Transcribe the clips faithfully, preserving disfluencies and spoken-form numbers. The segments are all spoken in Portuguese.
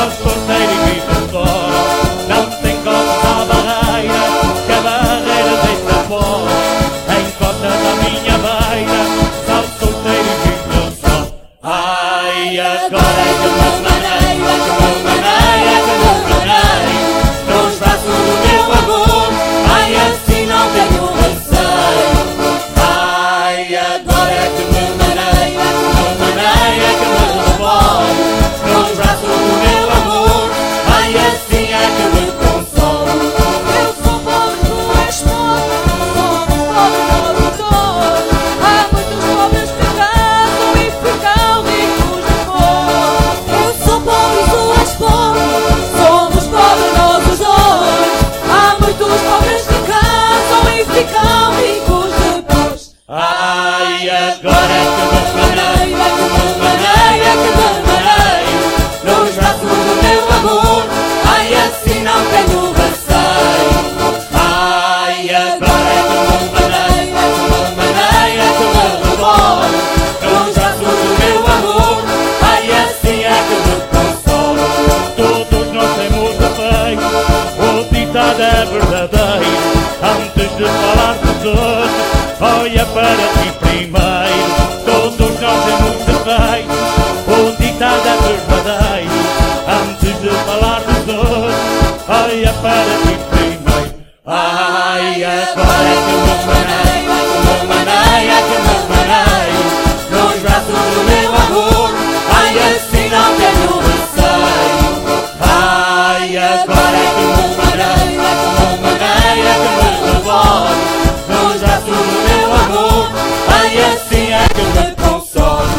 sorteiro e grita fora. Não tem costa à barreira, que a barreira deita fora. Encosta da minha beira, só sorteiro e grita só. Ai, agora é que me manei, é que me manei, é que me manei nos braços do meu amor. Ai, assim não tenho receio. Ai, agora é que me manei, é que me manei, é que me revolo nos braços do meu amor. Ai, assim é que me consolo. Eu sou pobre, tu és pobre, somos pobres no doutor. Há muitos pobres que casam e ficam ricos depois. Eu sou pobre, tu és pobre, somos pobres nós os dois. Há muitos pobres que casam e ficam ricos depois. Ai, agora é que me manei, é que me manei, é que me manei nos braços do meu amor. Ai, assim não tenho receio. Ai, agora é que me manei, é que me manei, é que me revolo nos braços do meu amor. Ai, assim é que me consolo. Todos nós temos defeito, o ditado é verdadeiro. Antes de falar dos outros, olha para ti primeiro. Todos nós temos defeito, o ditado é verdadeiro. Antes de falar dos outros, olha para ti primeiro. Ai, agora é que me manei, é que me manei, é que me manei nos braços do meu amor. Ai, assim não tenho receio. Ai, agora é que me manei, é que me manei, é que me revolo nos braços do meu amor. Ai, assim é que me consolo.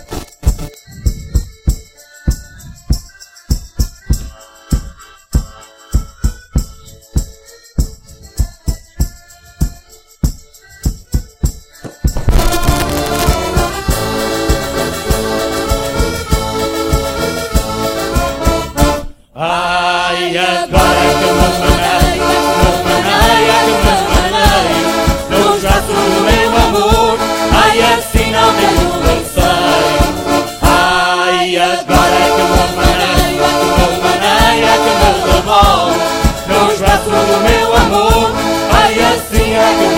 Ai, agora é que me manei, é que me manei, é que me manei nos braços do meu amor. Ai, assim não tenho receio. Ai, agora é que me manei, é que me manei, é que me revolo nos braços do meu amor. Ai, assim é que